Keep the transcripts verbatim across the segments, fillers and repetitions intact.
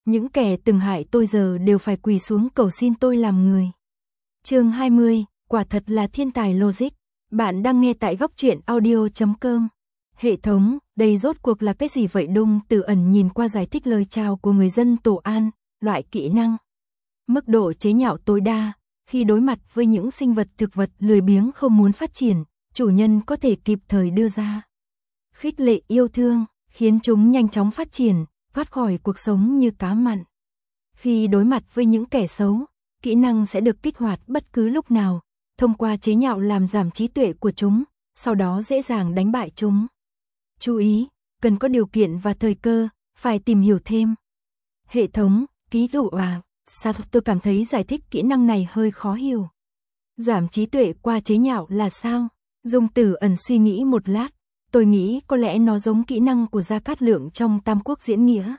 Những kẻ từng hại tôi giờ đều phải quỳ xuống cầu xin tôi làm người. Chương hai mươi, quả thật là thiên tài logic. Bạn đang nghe tại góc truyện audio chấm com. Hệ thống, đây rốt cuộc là cái gì vậy? Đung Tử Ẩn nhìn qua giải thích lời chào của người dân Tổ An, loại kỹ năng. Mức độ chế nhạo tối đa, khi đối mặt với những sinh vật thực vật lười biếng không muốn phát triển, chủ nhân có thể kịp thời đưa ra. Khích lệ yêu thương, khiến chúng nhanh chóng phát triển, thoát khỏi cuộc sống như cá mặn. Khi đối mặt với những kẻ xấu, kỹ năng sẽ được kích hoạt bất cứ lúc nào, thông qua chế nhạo làm giảm trí tuệ của chúng, sau đó dễ dàng đánh bại chúng. Chú ý, cần có điều kiện và thời cơ, phải tìm hiểu thêm. Hệ thống, ký dụ à, sao tôi cảm thấy giải thích kỹ năng này hơi khó hiểu. Giảm trí tuệ qua chế nhạo là sao? Dung Tử Ẩn suy nghĩ một lát, tôi nghĩ có lẽ nó giống kỹ năng của Gia Cát Lượng trong Tam Quốc diễn nghĩa.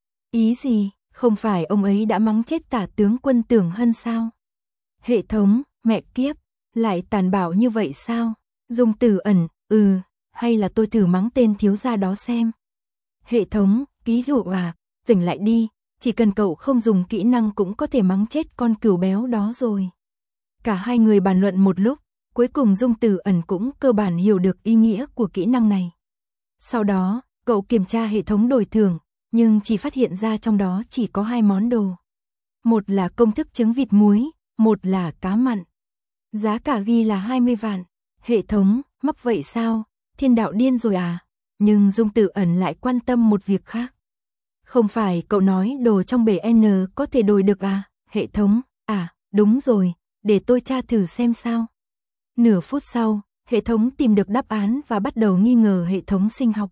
Ý gì, không phải ông ấy đã mắng chết tả tướng quân Tưởng Hân sao? Hệ thống, mẹ kiếp, lại tàn bạo như vậy sao? Dung Tử Ẩn, ừ, hay là tôi thử mắng tên thiếu gia đó xem. Hệ thống, ký dụ à, tỉnh lại đi, chỉ cần cậu không dùng kỹ năng cũng có thể mắng chết con cừu béo đó rồi. Cả hai người bàn luận một lúc, cuối cùng Dung Tử Ẩn cũng cơ bản hiểu được ý nghĩa của kỹ năng này. Sau đó, cậu kiểm tra hệ thống đổi thưởng, nhưng chỉ phát hiện ra trong đó chỉ có hai món đồ. Một là công thức trứng vịt muối, một là cá mặn. Giá cả ghi là hai mươi vạn. Hệ thống, mắc vậy sao? Thiên đạo điên rồi à? Nhưng Dung Tử Ẩn lại quan tâm một việc khác. Không phải cậu nói đồ trong bể N có thể đổi được à? Hệ thống, à, đúng rồi, để tôi tra thử xem sao. Nửa phút sau, hệ thống tìm được đáp án và bắt đầu nghi ngờ hệ thống sinh học.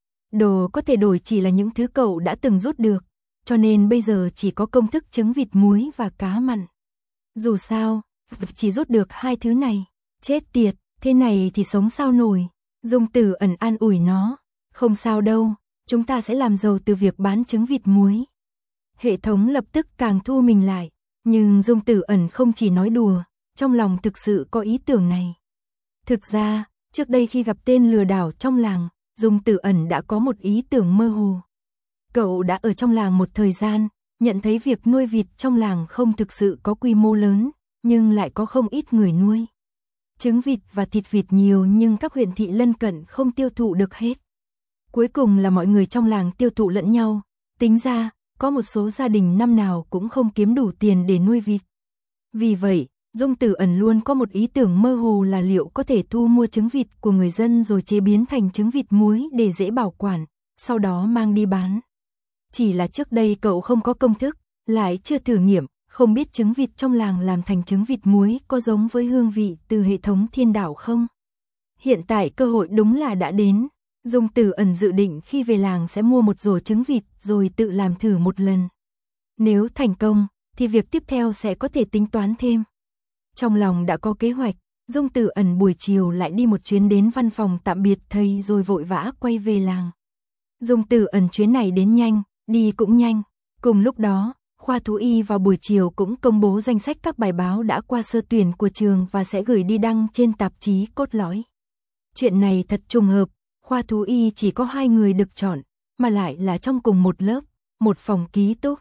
Đồ có thể đổi chỉ là những thứ cậu đã từng rút được, cho nên bây giờ chỉ có công thức trứng vịt muối và cá mặn. Dù sao, chỉ rút được hai thứ này. Chết tiệt, thế này thì sống sao nổi. Dung Tử Ẩn an ủi nó, không sao đâu, chúng ta sẽ làm giàu từ việc bán trứng vịt muối. Hệ thống lập tức càng thu mình lại, nhưng Dung Tử Ẩn không chỉ nói đùa, trong lòng thực sự có ý tưởng này. Thực ra, trước đây khi gặp tên lừa đảo trong làng, Dung Tử Ẩn đã có một ý tưởng mơ hồ. Cậu đã ở trong làng một thời gian, nhận thấy việc nuôi vịt trong làng không thực sự có quy mô lớn, nhưng lại có không ít người nuôi. Trứng vịt và thịt vịt nhiều nhưng các huyện thị lân cận không tiêu thụ được hết. Cuối cùng là mọi người trong làng tiêu thụ lẫn nhau, tính ra, có một số gia đình năm nào cũng không kiếm đủ tiền để nuôi vịt. Vì vậy, Dung Tử Ẩn luôn có một ý tưởng mơ hồ là liệu có thể thu mua trứng vịt của người dân rồi chế biến thành trứng vịt muối để dễ bảo quản, sau đó mang đi bán. Chỉ là trước đây cậu không có công thức, lại chưa thử nghiệm, không biết trứng vịt trong làng làm thành trứng vịt muối có giống với hương vị từ hệ thống thiên đạo không? Hiện tại cơ hội đúng là đã đến. Dung Tử Ẩn dự định khi về làng sẽ mua một rổ trứng vịt rồi tự làm thử một lần. Nếu thành công, thì việc tiếp theo sẽ có thể tính toán thêm. Trong lòng đã có kế hoạch, Dung Tử Ẩn buổi chiều lại đi một chuyến đến văn phòng tạm biệt thầy rồi vội vã quay về làng. Dung Tử Ẩn chuyến này đến nhanh, đi cũng nhanh. Cùng lúc đó, khoa thú y vào buổi chiều cũng công bố danh sách các bài báo đã qua sơ tuyển của trường và sẽ gửi đi đăng trên tạp chí Cốt Lõi. Chuyện này thật trùng hợp, khoa thú y chỉ có hai người được chọn, mà lại là trong cùng một lớp, một phòng ký túc.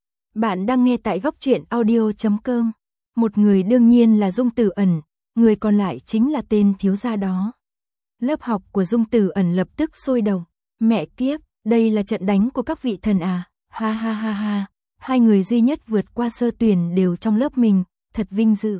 Bạn đang nghe tại góc truyện audio chấm com. Một người đương nhiên là Dung Tử Ẩn, người còn lại chính là tên thiếu gia đó. Lớp học của Dung Tử Ẩn lập tức sôi động. Mẹ kiếp, đây là trận đánh của các vị thần à, ha ha ha ha. Hai người duy nhất vượt qua sơ tuyển đều trong lớp mình, thật vinh dự.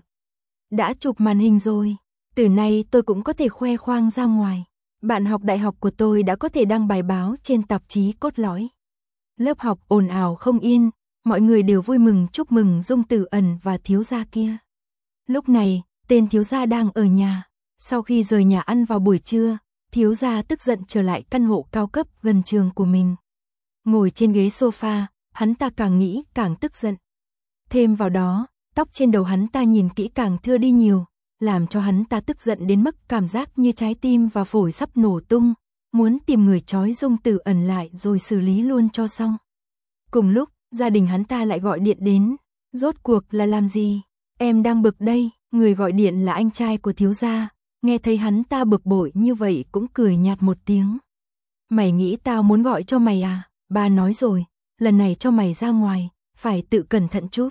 Đã chụp màn hình rồi, từ nay tôi cũng có thể khoe khoang ra ngoài. Bạn học đại học của tôi đã có thể đăng bài báo trên tạp chí Cốt Lõi. Lớp học ồn ào không yên, mọi người đều vui mừng chúc mừng Dung Tử Ẩn và thiếu gia kia. Lúc này, tên thiếu gia đang ở nhà. Sau khi rời nhà ăn vào buổi trưa, thiếu gia tức giận trở lại căn hộ cao cấp gần trường của mình. Ngồi trên ghế sofa, hắn ta càng nghĩ càng tức giận. Thêm vào đó, tóc trên đầu hắn ta nhìn kỹ càng thưa đi nhiều, làm cho hắn ta tức giận đến mức cảm giác như trái tim và phổi sắp nổ tung, muốn tìm người trói Dung Tử Ẩn lại rồi xử lý luôn cho xong. Cùng lúc, gia đình hắn ta lại gọi điện đến. Rốt cuộc là làm gì? Em đang bực đây. Người gọi điện là anh trai của thiếu gia. Nghe thấy hắn ta bực bội như vậy cũng cười nhạt một tiếng. Mày nghĩ tao muốn gọi cho mày à? Ba nói rồi, lần này cho mày ra ngoài, phải tự cẩn thận chút.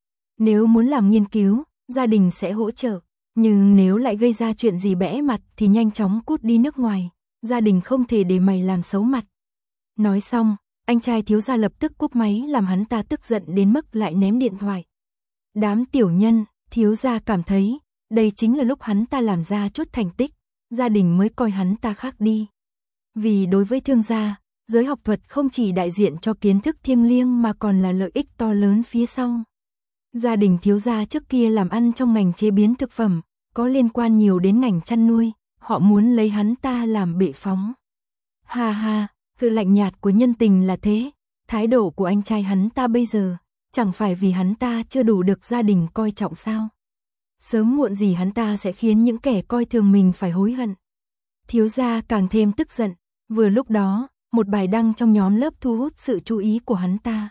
Nếu muốn làm nghiên cứu, gia đình sẽ hỗ trợ, nhưng nếu lại gây ra chuyện gì bẽ mặt thì nhanh chóng cút đi nước ngoài, gia đình không thể để mày làm xấu mặt. Nói xong, anh trai thiếu gia lập tức cúp máy làm hắn ta tức giận đến mức lại ném điện thoại. Đám tiểu nhân, thiếu gia cảm thấy, đây chính là lúc hắn ta làm ra chút thành tích, gia đình mới coi hắn ta khác đi. Vì đối với thương gia, giới học thuật không chỉ đại diện cho kiến thức thiêng liêng mà còn là lợi ích to lớn phía sau. Gia đình thiếu gia trước kia làm ăn trong ngành chế biến thực phẩm, có liên quan nhiều đến ngành chăn nuôi, họ muốn lấy hắn ta làm bệ phóng. Ha ha, sự lạnh nhạt của nhân tình là thế, thái độ của anh trai hắn ta bây giờ, chẳng phải vì hắn ta chưa đủ được gia đình coi trọng sao? Sớm muộn gì hắn ta sẽ khiến những kẻ coi thường mình phải hối hận. Thiếu gia càng thêm tức giận, vừa lúc đó, một bài đăng trong nhóm lớp thu hút sự chú ý của hắn ta.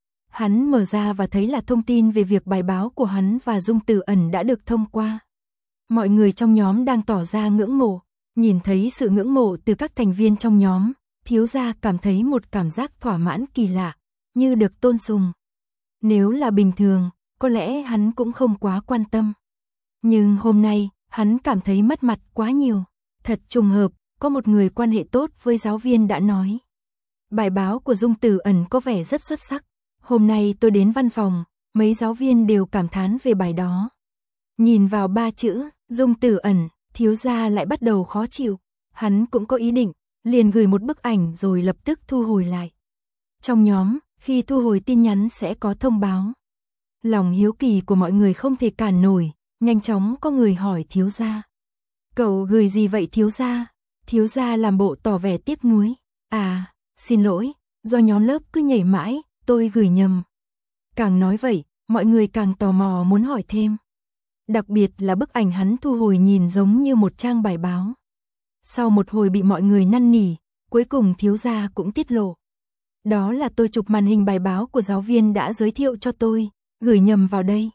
Hắn mở ra và thấy là thông tin về việc bài báo của hắn và Dung Tử Ẩn đã được thông qua. Mọi người trong nhóm đang tỏ ra ngưỡng mộ, nhìn thấy sự ngưỡng mộ từ các thành viên trong nhóm, thiếu gia cảm thấy một cảm giác thỏa mãn kỳ lạ, như được tôn sùng. Nếu là bình thường, có lẽ hắn cũng không quá quan tâm. Nhưng hôm nay, hắn cảm thấy mất mặt quá nhiều. Thật trùng hợp, có một người quan hệ tốt với giáo viên đã nói. Bài báo của Dung Tử Ẩn có vẻ rất xuất sắc. Hôm nay tôi đến văn phòng, mấy giáo viên đều cảm thán về bài đó. Nhìn vào ba chữ, Dung Tử Ẩn, thiếu gia lại bắt đầu khó chịu. Hắn cũng có ý định, liền gửi một bức ảnh rồi lập tức thu hồi lại. Trong nhóm, khi thu hồi tin nhắn sẽ có thông báo. Lòng hiếu kỳ của mọi người không thể cản nổi, nhanh chóng có người hỏi thiếu gia. Cậu gửi gì vậy thiếu gia? Thiếu gia làm bộ tỏ vẻ tiếc nuối. À, xin lỗi, do nhóm lớp cứ nhảy mãi, tôi gửi nhầm. Càng nói vậy, mọi người càng tò mò muốn hỏi thêm. Đặc biệt là bức ảnh hắn thu hồi nhìn giống như một trang bài báo. Sau một hồi bị mọi người năn nỉ, cuối cùng thiếu gia cũng tiết lộ. Đó là tôi chụp màn hình bài báo của giáo viên đã giới thiệu cho tôi, gửi nhầm vào đây.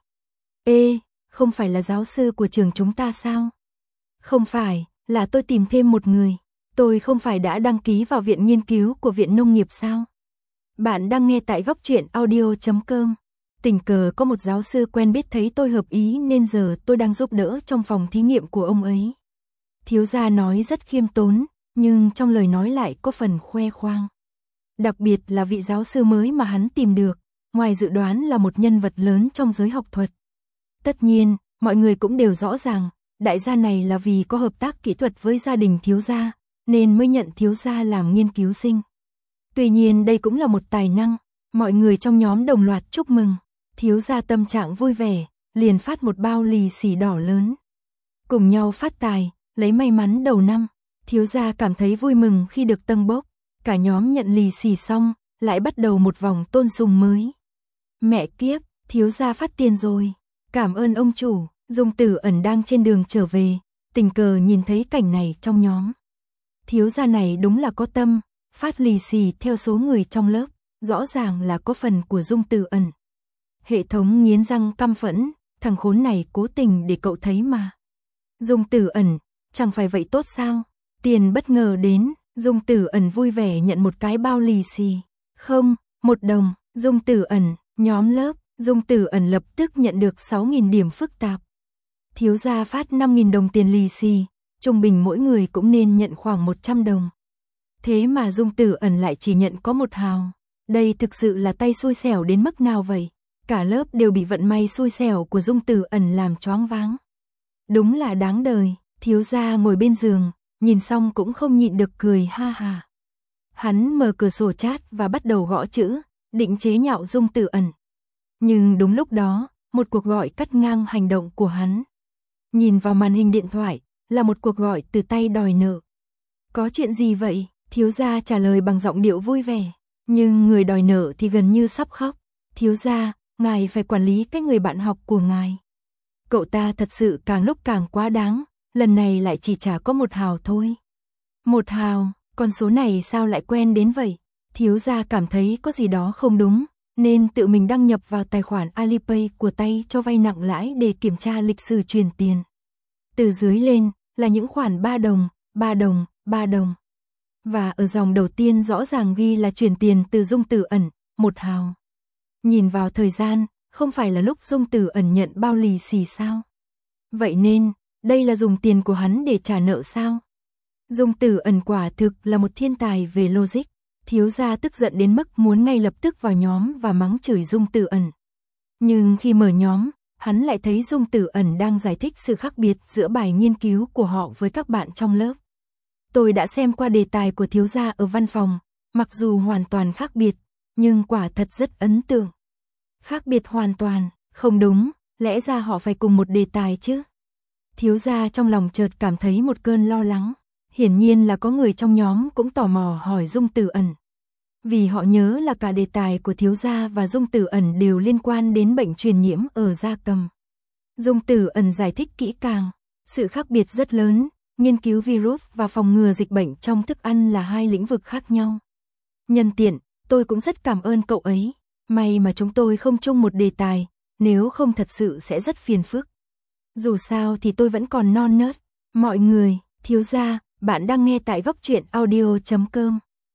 Ê, không phải là giáo sư của trường chúng ta sao? Không phải, là tôi tìm thêm một người. Tôi không phải đã đăng ký vào viện nghiên cứu của Viện Nông nghiệp sao? Bạn đang nghe tại góc truyện audio chấm com. Tình cờ có một giáo sư quen biết thấy tôi hợp ý nên giờ tôi đang giúp đỡ trong phòng thí nghiệm của ông ấy. Thiếu gia nói rất khiêm tốn, nhưng trong lời nói lại có phần khoe khoang. Đặc biệt là vị giáo sư mới mà hắn tìm được, ngoài dự đoán là một nhân vật lớn trong giới học thuật. Tất nhiên, mọi người cũng đều rõ ràng, đại gia này là vì có hợp tác kỹ thuật với gia đình thiếu gia, nên mới nhận thiếu gia làm nghiên cứu sinh. Tuy nhiên đây cũng là một tài năng, mọi người trong nhóm đồng loạt chúc mừng. Thiếu gia tâm trạng vui vẻ, liền phát một bao lì xì đỏ lớn. Cùng nhau phát tài, lấy may mắn đầu năm. Thiếu gia cảm thấy vui mừng khi được tâng bốc. Cả nhóm nhận lì xì xong, lại bắt đầu một vòng tôn sùng mới. Mẹ kiếp, thiếu gia phát tiền rồi. Cảm ơn ông chủ. Dung Tử Ẩn đang trên đường trở về, tình cờ nhìn thấy cảnh này trong nhóm. Thiếu gia này đúng là có tâm, phát lì xì theo số người trong lớp, rõ ràng là có phần của Dung Tử Ẩn. Hệ thống nghiến răng căm phẫn, thằng khốn này cố tình để cậu thấy mà. Dung Tử Ẩn, chẳng phải vậy tốt sao? Tiền bất ngờ đến, Dung Tử Ẩn vui vẻ nhận một cái bao lì xì. Không, một đồng, Dung Tử Ẩn, nhóm lớp, Dung Tử Ẩn lập tức nhận được sáu nghìn điểm phức tạp. Thiếu gia phát năm nghìn đồng tiền lì xì, trung bình mỗi người cũng nên nhận khoảng một trăm đồng. Thế mà Dung Tử Ẩn lại chỉ nhận có một hào. Đây thực sự là tay xui xẻo đến mức nào vậy? Cả lớp đều bị vận may xui xẻo của Dung Tử Ẩn làm choáng váng. Đúng là đáng đời, thiếu gia ngồi bên giường, nhìn xong cũng không nhịn được cười ha ha. Hắn mở cửa sổ chat và bắt đầu gõ chữ, định chế nhạo Dung Tử Ẩn. Nhưng đúng lúc đó, một cuộc gọi cắt ngang hành động của hắn. Nhìn vào màn hình điện thoại, là một cuộc gọi từ tay đòi nợ. Có chuyện gì vậy? Thiếu gia trả lời bằng giọng điệu vui vẻ. Nhưng người đòi nợ thì gần như sắp khóc. Thiếu gia, ngài phải quản lý cái người bạn học của ngài. Cậu ta thật sự càng lúc càng quá đáng, lần này lại chỉ trả có một hào thôi. Một hào, con số này sao lại quen đến vậy? Thiếu gia cảm thấy có gì đó không đúng, nên tự mình đăng nhập vào tài khoản Alipay của tay cho vay nặng lãi để kiểm tra lịch sử chuyển tiền. Từ dưới lên là những khoản ba đồng, ba đồng, ba đồng. Và ở dòng đầu tiên rõ ràng ghi là chuyển tiền từ Dung Tử Ẩn, một hào. Nhìn vào thời gian, không phải là lúc Dung Tử Ẩn nhận bao lì xì sao? Vậy nên, đây là dùng tiền của hắn để trả nợ sao? Dung Tử Ẩn quả thực là một thiên tài về logic. Thiếu gia tức giận đến mức muốn ngay lập tức vào nhóm và mắng chửi Dung Tử Ẩn. Nhưng khi mở nhóm, hắn lại thấy Dung Tử Ẩn đang giải thích sự khác biệt giữa bài nghiên cứu của họ với các bạn trong lớp. Tôi đã xem qua đề tài của thiếu gia ở văn phòng, mặc dù hoàn toàn khác biệt, nhưng quả thật rất ấn tượng. Khác biệt hoàn toàn, không đúng, lẽ ra họ phải cùng một đề tài chứ. Thiếu gia trong lòng chợt cảm thấy một cơn lo lắng, hiển nhiên là có người trong nhóm cũng tò mò hỏi Dung Tử Ẩn. Vì họ nhớ là cả đề tài của thiếu gia và Dung Tử Ẩn đều liên quan đến bệnh truyền nhiễm ở gia cầm. Dung Tử Ẩn giải thích kỹ càng, sự khác biệt rất lớn, nghiên cứu virus và phòng ngừa dịch bệnh trong thức ăn là hai lĩnh vực khác nhau. Nhân tiện, tôi cũng rất cảm ơn cậu ấy, may mà chúng tôi không chung một đề tài, nếu không thật sự sẽ rất phiền phức. Dù sao thì tôi vẫn còn non nớt. Mọi người, thiếu gia, bạn đang nghe tại góc truyện audio chấm com.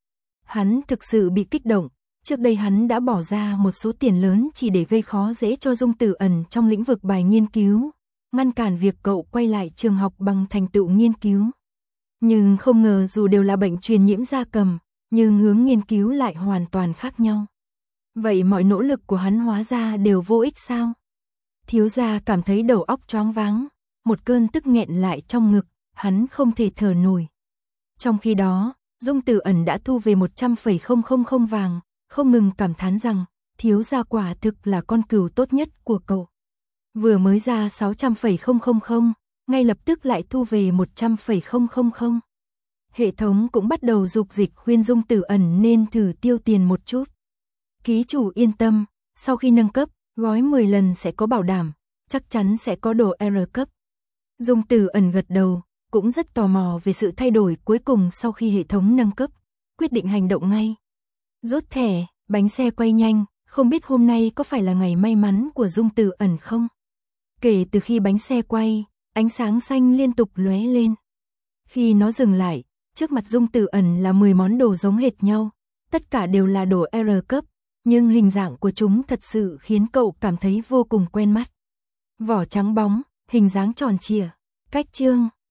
Hắn thực sự bị kích động, trước đây hắn đã bỏ ra một số tiền lớn chỉ để gây khó dễ cho Dung Tử Ẩn trong lĩnh vực bài nghiên cứu, ngăn cản việc cậu quay lại trường học bằng thành tựu nghiên cứu. Nhưng không ngờ dù đều là bệnh truyền nhiễm gia cầm, nhưng hướng nghiên cứu lại hoàn toàn khác nhau. Vậy mọi nỗ lực của hắn hóa ra đều vô ích sao? Thiếu gia cảm thấy đầu óc choáng váng, một cơn tức nghẹn lại trong ngực, hắn không thể thở nổi. Trong khi đó, Dung Tử Ẩn đã thu về một trăm phẩy không không không vàng, không ngừng cảm thán rằng, thiếu gia quả thực là con cừu tốt nhất của cậu. Vừa mới ra sáu trăm phẩy không không không, ngay lập tức lại thu về một trăm phẩy không không không. Hệ thống cũng bắt đầu dục dịch khuyên Dung Tử Ẩn nên thử tiêu tiền một chút. Ký chủ yên tâm, sau khi nâng cấp, gói mười lần sẽ có bảo đảm, chắc chắn sẽ có đồ R cấp. Dung Tử Ẩn gật đầu, cũng rất tò mò về sự thay đổi cuối cùng sau khi hệ thống nâng cấp, quyết định hành động ngay. Rút thẻ, bánh xe quay nhanh, không biết hôm nay có phải là ngày may mắn của Dung Tử Ẩn không? Kể từ khi bánh xe quay, ánh sáng xanh liên tục lóe lên. Khi nó dừng lại, trước mặt Dung Tử Ẩn là mười món đồ giống hệt nhau, tất cả đều là đồ R cấp, nhưng hình dạng của chúng thật sự khiến cậu cảm thấy vô cùng quen mắt. Vỏ trắng bóng, hình dáng tròn trịa, cách chương,